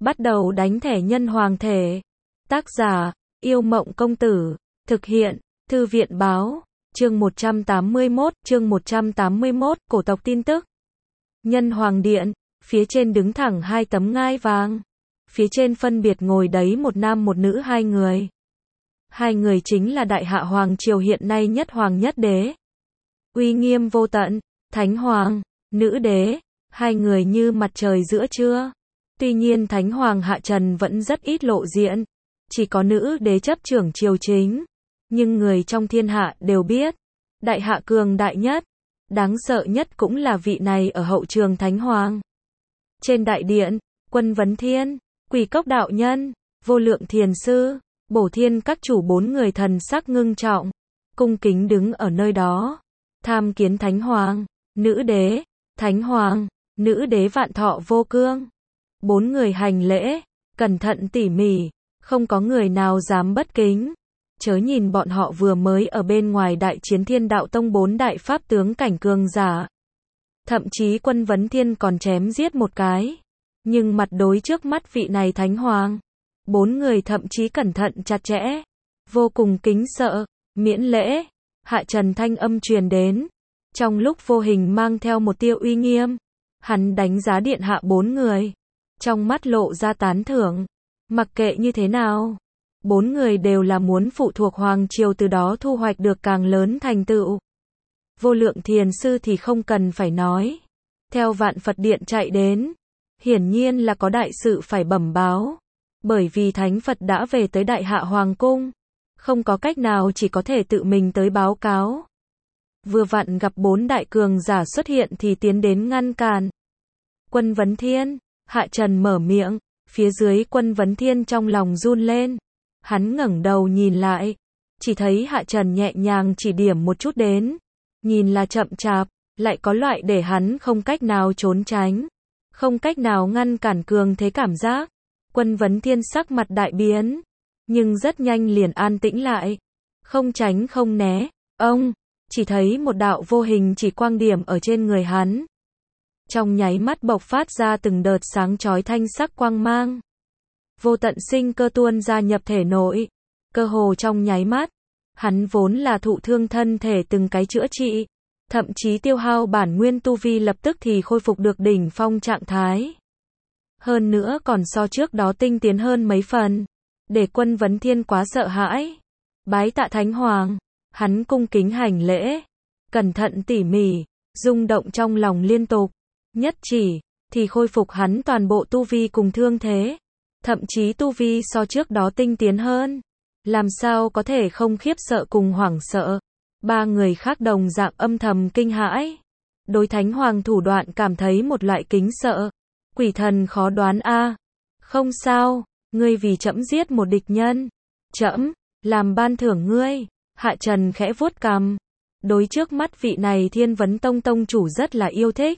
Bắt đầu đánh thẻ nhân hoàng thể. Tác giả, Yêu Mộng Công Tử. Thực hiện, Thư viện Báo. Chương 181, cổ tộc tin tức. Nhân hoàng điện, phía trên đứng thẳng hai tấm ngai vàng. Phía trên phân biệt ngồi đấy một nam một nữ hai người. Hai người chính là đại hạ hoàng triều hiện nay nhất hoàng nhất đế. Uy nghiêm vô tận, thánh hoàng, nữ đế, hai người như mặt trời giữa trưa. Tuy nhiên thánh hoàng Hạ Trần vẫn rất ít lộ diện, chỉ có nữ đế chấp trưởng triều chính. Nhưng người trong thiên hạ đều biết, đại hạ cường đại nhất, đáng sợ nhất cũng là vị này ở hậu trường thánh hoàng. Trên đại điện, Quân Vấn Thiên, Quỷ Cốc đạo nhân, Vô Lượng thiền sư, Bổ Thiên các chủ bốn người thần sắc ngưng trọng, cung kính đứng ở nơi đó, tham kiến thánh hoàng, nữ đế, thánh hoàng, nữ đế vạn thọ vô cương. Bốn người hành lễ, cẩn thận tỉ mỉ, không có người nào dám bất kính. Chớ nhìn bọn họ vừa mới ở bên ngoài đại chiến Thiên Đạo Tông bốn đại pháp tướng cảnh cường giả. Thậm chí Quân Vấn Thiên còn chém giết một cái. Nhưng mặt đối trước mắt vị này thánh hoàng, bốn người thậm chí cẩn thận chặt chẽ, vô cùng kính sợ, miễn lễ. Hạ Trần thanh âm truyền đến, trong lúc vô hình mang theo một tia uy nghiêm. Hắn đánh giá điện hạ bốn người, trong mắt lộ ra tán thưởng. Mặc kệ như thế nào, bốn người đều là muốn phụ thuộc hoàng triều, từ đó thu hoạch được càng lớn thành tựu. Vô Lượng thiền sư thì không cần phải nói, theo Vạn Phật điện chạy đến, hiển nhiên là có đại sự phải bẩm báo. Bởi vì thánh Phật đã về tới đại hạ hoàng cung, không có cách nào, chỉ có thể tự mình tới báo cáo. Vừa vặn gặp bốn đại cường giả xuất hiện thì tiến đến ngăn cản. Quân Vấn Thiên, Hạ Trần mở miệng, phía dưới Quân Vấn Thiên trong lòng run lên. Hắn ngẩng đầu nhìn lại, chỉ thấy Hạ Trần nhẹ nhàng chỉ điểm một chút đến, nhìn là chậm chạp, lại có loại để hắn không cách nào trốn tránh, không cách nào ngăn cản cường thế cảm giác. Quân Vấn Thiên sắc mặt đại biến, nhưng rất nhanh liền an tĩnh lại, không tránh không né. Ông chỉ thấy một đạo vô hình chỉ quang điểm ở trên người hắn, trong nháy mắt bộc phát ra từng đợt sáng chói thanh sắc quang mang. Vô tận sinh cơ tuôn ra nhập thể nội, cơ hồ trong nháy mắt, hắn vốn là thụ thương thân thể từng cái chữa trị, thậm chí tiêu hao bản nguyên tu vi lập tức thì khôi phục được đỉnh phong trạng thái. Hơn nữa còn so trước đó tinh tiến hơn mấy phần, để Quân Vấn Thiên quá sợ hãi. Bái tạ thánh hoàng, hắn cung kính hành lễ, cẩn thận tỉ mỉ, rung động trong lòng liên tục, nhất chỉ thì khôi phục hắn toàn bộ tu vi cùng thương thế, thậm chí tu vi so trước đó tinh tiến hơn. Làm sao có thể không khiếp sợ cùng hoảng sợ. Ba người khác đồng dạng âm thầm kinh hãi, đối thánh hoàng thủ đoạn cảm thấy một loại kính sợ. Quỷ thần khó đoán a. Không sao, ngươi vì trẫm giết một địch nhân, trẫm làm ban thưởng ngươi. Hạ Trần khẽ vuốt cằm, đối trước mắt vị này Thiên Vấn Tông tông chủ rất là yêu thích.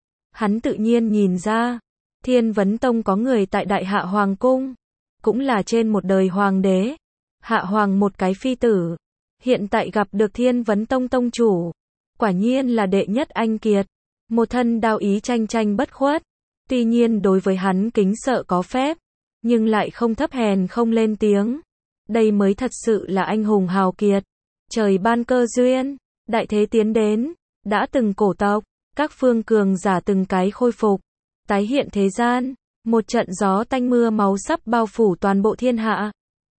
Hắn tự nhiên nhìn ra, Thiên Vấn Tông có người tại đại hạ hoàng cung, cũng là trên một đời hoàng đế, hạ hoàng một cái phi tử, hiện tại gặp được Thiên Vấn Tông tông chủ, quả nhiên là đệ nhất anh kiệt, một thân đao ý tranh tranh bất khuất. Tuy nhiên đối với hắn kính sợ có phép, nhưng lại không thấp hèn không lên tiếng. Đây mới thật sự là anh hùng hào kiệt. Trời ban cơ duyên, đại thế tiến đến, đã từng cổ tộc, các phương cường giả từng cái khôi phục, tái hiện thế gian, một trận gió tanh mưa máu sắp bao phủ toàn bộ thiên hạ.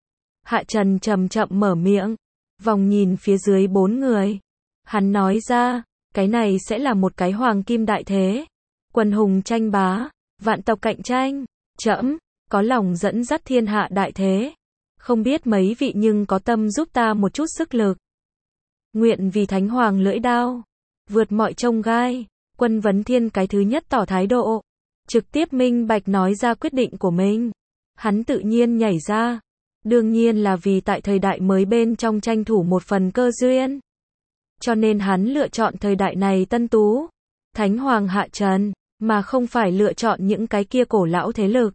Hạ Trần chậm chậm mở miệng, vòng nhìn phía dưới bốn người. Hắn nói ra, cái này sẽ là một cái hoàng kim đại thế. Quần hùng tranh bá, vạn tộc cạnh tranh, trẫm có lòng dẫn dắt thiên hạ đại thế. Không biết mấy vị nhưng có tâm giúp ta một chút sức lực. Nguyện vì thánh hoàng lưỡi đao, vượt mọi chông gai. Quân Vấn Thiên cái thứ nhất tỏ thái độ, trực tiếp minh bạch nói ra quyết định của mình. Hắn tự nhiên nhảy ra, đương nhiên là vì tại thời đại mới bên trong tranh thủ một phần cơ duyên. Cho nên hắn lựa chọn thời đại này tân tú, thánh hoàng Hạ Trần, mà không phải lựa chọn những cái kia cổ lão thế lực.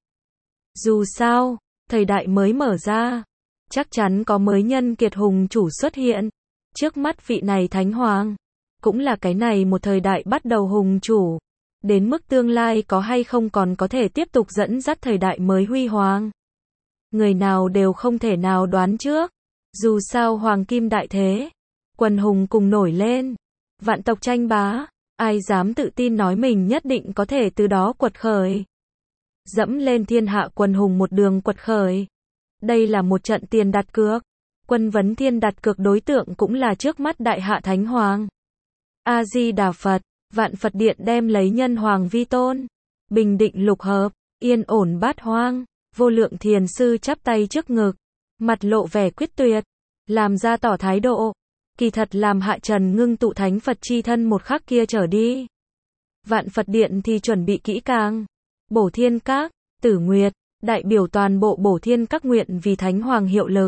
Dù sao, thời đại mới mở ra, chắc chắn có mới nhân kiệt hùng chủ xuất hiện. Trước mắt vị này thánh hoàng, cũng là cái này một thời đại bắt đầu hùng chủ. đến mức tương lai có hay không còn có thể tiếp tục dẫn dắt thời đại mới huy hoàng. Người nào đều không thể nào đoán trước. Dù sao hoàng kim đại thế, quần hùng cùng nổi lên, vạn tộc tranh bá, ai dám tự tin nói mình nhất định có thể từ đó quật khởi. Dẫm lên thiên hạ quần hùng một đường quật khởi. Đây là một trận tiền đặt cược. Quân vấn thiên đặt cược đối tượng cũng là trước mắt đại hạ thánh hoàng. A-di-đà Phật, vạn Phật điện đem lấy nhân hoàng vi tôn, bình định lục hợp, yên ổn bát hoang. Vô Lượng Thiền Sư chắp tay trước ngực, mặt lộ vẻ quyết tuyệt, làm ra tỏ thái độ. Kỳ thật làm Hạ Trần ngưng tụ thánh Phật chi thân một khắc kia trở đi. Vạn Phật điện thì chuẩn bị kỹ càng. Bổ Thiên Các, Tử Nguyệt, đại biểu toàn bộ Bổ Thiên Các nguyện vì thánh hoàng hiệu lực.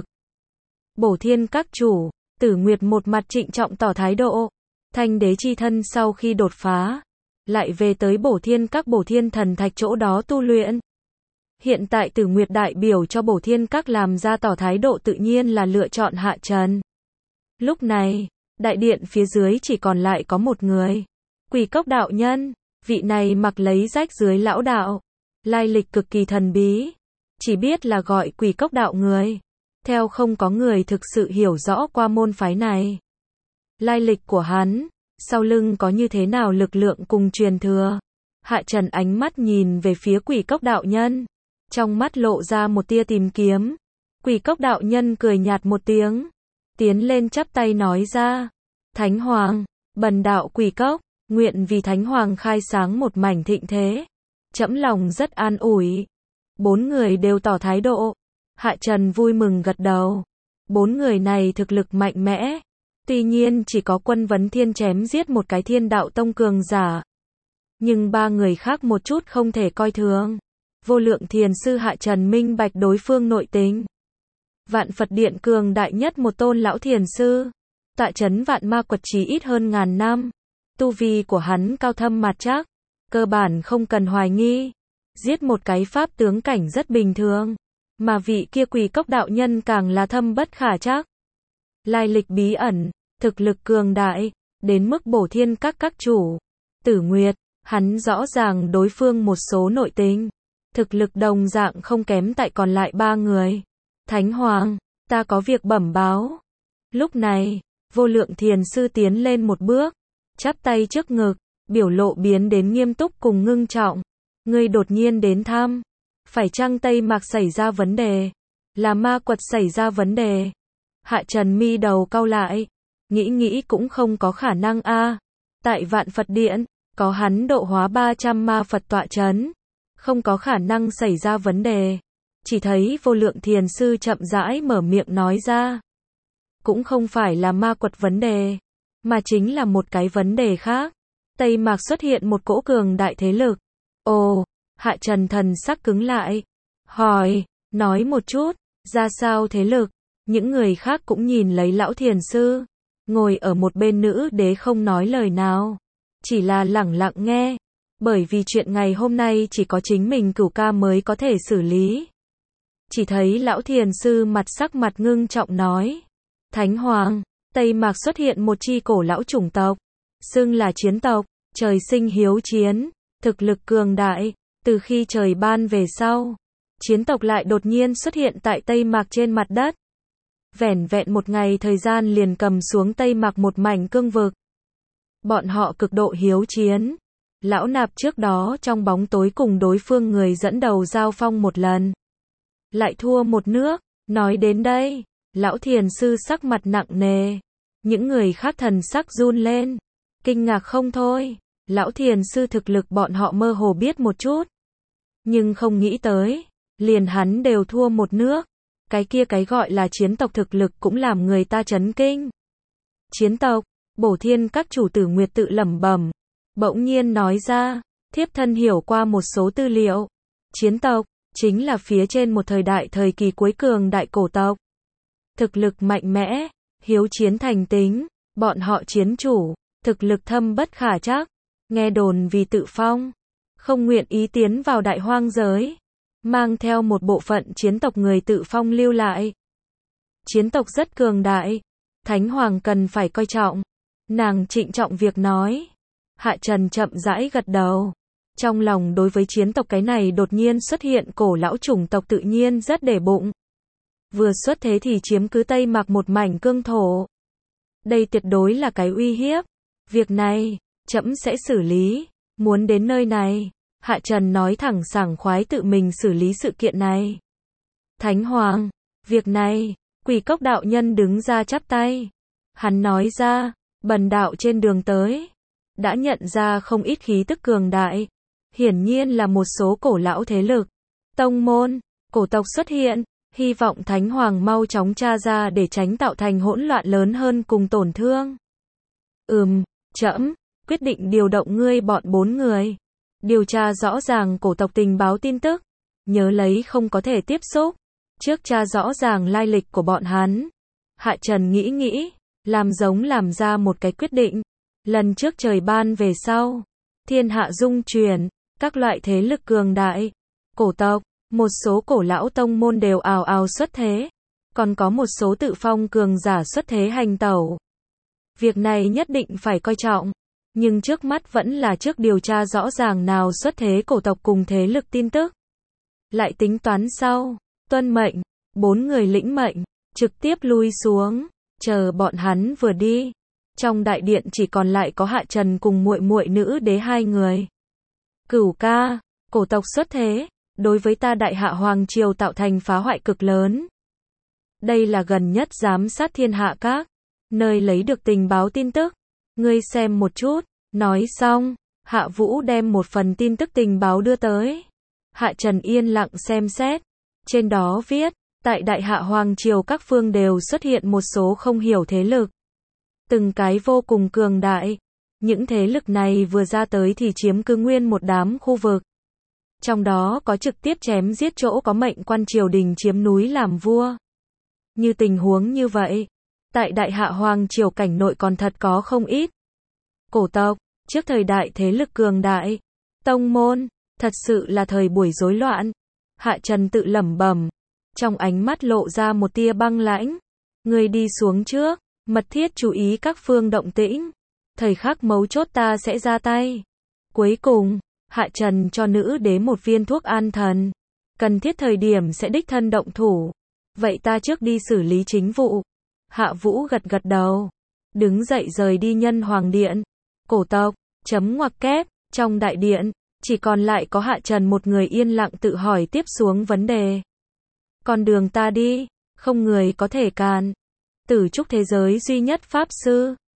Bổ Thiên Các chủ, Tử Nguyệt một mặt trịnh trọng tỏ thái độ. Thanh đế chi thân sau khi đột phá, lại về tới Bổ Thiên Các Bổ Thiên Thần Thạch chỗ đó tu luyện. Hiện tại Tử Nguyệt đại biểu cho Bổ Thiên Các làm ra tỏ thái độ tự nhiên là lựa chọn Hạ Trần. Lúc này, đại điện phía dưới chỉ còn lại có một người. Quỷ Cốc đạo nhân, vị này mặc lấy rách dưới lão đạo, lai lịch cực kỳ thần bí, chỉ biết là gọi Quỷ Cốc đạo người. Theo không có người thực sự hiểu rõ qua môn phái này. Lai lịch của hắn, sau lưng có như thế nào lực lượng cùng truyền thừa. Hạ Trần ánh mắt nhìn về phía Quỷ Cốc đạo nhân, trong mắt lộ ra một tia tìm kiếm. Quỷ Cốc đạo nhân cười nhạt một tiếng, tiến lên chắp tay nói ra: Thánh Hoàng, bần đạo Quỷ Cốc, nguyện vì Thánh Hoàng khai sáng một mảnh thịnh thế. Trẫm lòng rất an ủi. Bốn người đều tỏ thái độ. Hạ Trần vui mừng gật đầu. Bốn người này thực lực mạnh mẽ. Tuy nhiên chỉ có Quân Vấn Thiên chém giết một cái Thiên Đạo Tông cường giả. Nhưng ba người khác một chút không thể coi thường. Vô Lượng Thiền Sư Hạ Trần minh bạch đối phương nội tình. Vạn Phật điện cường đại nhất một tôn lão thiền sư, tọa trấn vạn ma quật chí ít hơn ngàn năm. Tu vi của hắn cao thâm mạt chắc, cơ bản không cần hoài nghi. Giết một cái pháp tướng cảnh rất bình thường. Mà vị kia Quỷ Cốc đạo nhân càng là thâm bất khả trắc. Lai lịch bí ẩn, thực lực cường đại, đến mức Bổ Thiên Các chủ, Tử Nguyệt, hắn rõ ràng đối phương một số nội tình. Thực lực đồng dạng không kém tại còn lại ba người. Thánh Hoàng, ta có việc bẩm báo. Lúc này, Vô Lượng Thiền Sư tiến lên một bước, chắp tay trước ngực, biểu lộ biến đến nghiêm túc cùng ngưng trọng. Ngươi đột nhiên đến thăm, phải chăng Tây Mạc xảy ra vấn đề? Là ma quật xảy ra vấn đề? Hạ Trần mi đầu cau lại, nghĩ cũng không có khả năng a. Tại Vạn Phật điện, có hắn độ hóa 300 ma Phật tọa trấn, không có khả năng xảy ra vấn đề. Chỉ thấy Vô Lượng Thiền Sư chậm rãi mở miệng nói ra. Cũng không phải là ma quật vấn đề, mà chính là một cái vấn đề khác. Tây Mạc xuất hiện một cỗ cường đại thế lực. Ồ, Hạ Trần thần sắc cứng lại. Hỏi, nói một chút, ra sao thế lực? Những người khác cũng nhìn lấy lão thiền sư. Ngồi ở một bên nữ đế không nói lời nào. Chỉ là lẳng lặng nghe. Bởi vì chuyện ngày hôm nay chỉ có chính mình Cửu Ca mới có thể xử lý. Chỉ thấy lão thiền sư sắc mặt ngưng trọng nói. Thánh Hoàng, Tây Mạc xuất hiện một chi cổ lão chủng tộc. Xưng là chiến tộc, trời sinh hiếu chiến, thực lực cường đại. Từ khi trời ban về sau, chiến tộc lại đột nhiên xuất hiện tại Tây Mạc trên mặt đất. Vẻn vẹn một ngày thời gian liền cầm xuống Tây Mạc một mảnh cương vực. Bọn họ cực độ hiếu chiến. Lão Nạp trước đó trong bóng tối cùng đối phương người dẫn đầu giao phong một lần. Lại thua một nước. Nói đến đây, lão thiền sư sắc mặt nặng nề. Những người khác thần sắc run lên. Kinh ngạc không thôi. Lão thiền sư thực lực bọn họ mơ hồ biết một chút. Nhưng không nghĩ tới, liền hắn đều thua một nước. Cái kia cái gọi là chiến tộc thực lực cũng làm người ta chấn kinh. Chiến tộc, Bổ Thiên Các chủ Tử Nguyệt tự lẩm bẩm, bỗng nhiên nói ra, thiếp thân hiểu qua một số tư liệu. Chiến tộc, chính là phía trên một thời đại thời kỳ cuối cường đại cổ tộc. Thực lực mạnh mẽ, hiếu chiến thành tính, bọn họ chiến chủ, thực lực thâm bất khả trắc, nghe đồn vì tự phong, không nguyện ý tiến vào đại hoang giới, mang theo một bộ phận chiến tộc người tự phong lưu lại. Chiến tộc rất cường đại, Thánh Hoàng cần phải coi trọng. Nàng trịnh trọng việc nói. Hạ Trần chậm rãi gật đầu, Trong lòng đối với chiến tộc cái này đột nhiên xuất hiện cổ lão chủng tộc tự nhiên rất để bụng. Vừa xuất thế thì chiếm cứ Tây Mạc một mảnh cương thổ. Đây tuyệt đối là cái uy hiếp. Việc này, trẫm sẽ xử lý. Muốn đến nơi này, Hạ Trần nói thẳng sảng khoái tự mình xử lý sự kiện này. Thánh Hoàng, việc này, Quỷ Cốc đạo nhân đứng ra chắp tay. Hắn nói ra, bần đạo trên đường tới, đã nhận ra không ít khí tức cường đại. Hiển nhiên là một số cổ lão thế lực, tông môn, cổ tộc xuất hiện, hy vọng Thánh Hoàng mau chóng tra ra để tránh tạo thành hỗn loạn lớn hơn cùng tổn thương. Trẫm quyết định điều động ngươi bọn 4 người, điều tra rõ ràng cổ tộc tình báo tin tức, nhớ lấy không có thể tiếp xúc, trước tra rõ ràng lai lịch của bọn hắn. Hạ Trần nghĩ, làm giống làm ra một cái quyết định. Lần trước trời ban về sau, thiên hạ dung chuyển, các loại thế lực cường đại, cổ tộc, một số cổ lão tông môn đều ào ào xuất thế, còn có một số tự phong cường giả xuất thế hành tẩu. Việc này nhất định phải coi trọng, nhưng trước mắt vẫn là trước điều tra rõ ràng nào xuất thế cổ tộc cùng thế lực tin tức. Lại tính toán sau, tuân mệnh, 4 người lĩnh mệnh, trực tiếp lui xuống, chờ bọn hắn vừa đi. Trong đại điện chỉ còn lại có Hạ Trần cùng muội muội nữ đế 2 người. Cửu ca, cổ tộc xuất thế, đối với ta Đại Hạ Hoàng Triều tạo thành phá hoại cực lớn. Đây là gần nhất giám sát thiên hạ các nơi lấy được tình báo tin tức. Ngươi xem một chút, nói xong, Hạ Vũ đem một phần tin tức tình báo đưa tới. Hạ Trần yên lặng xem xét, trên đó viết, tại Đại Hạ Hoàng Triều các phương đều xuất hiện một số không hiểu thế lực. Từng cái vô cùng cường đại. Những thế lực này vừa ra tới thì chiếm cứ nguyên một đám khu vực. Trong đó có trực tiếp chém giết chỗ có mệnh quan triều đình chiếm núi làm vua. Như tình huống như vậy, tại Đại Hạ Hoàng Triều cảnh nội còn thật có không ít. Cổ tộc, trước thời đại thế lực cường đại, tông môn, thật sự là thời buổi rối loạn. Hạ Trần tự lẩm bẩm, trong ánh mắt lộ ra một tia băng lãnh. Ngươi đi xuống trước, mật thiết chú ý các phương động tĩnh. Thời khắc mấu chốt ta sẽ ra tay. Cuối cùng, Hạ Trần cho nữ đế một viên thuốc an thần. Cần thiết thời điểm sẽ đích thân động thủ. Vậy ta trước đi xử lý chính vụ. Hạ Vũ gật gật đầu. Đứng dậy rời đi Nhân Hoàng Điện. Cổ tộc, chấm ngoặc kép, trong đại điện, chỉ còn lại có Hạ Trần một người yên lặng tự hỏi tiếp xuống vấn đề. Con đường ta đi, không người có thể cản. Tử trúc thế giới duy nhất pháp sư.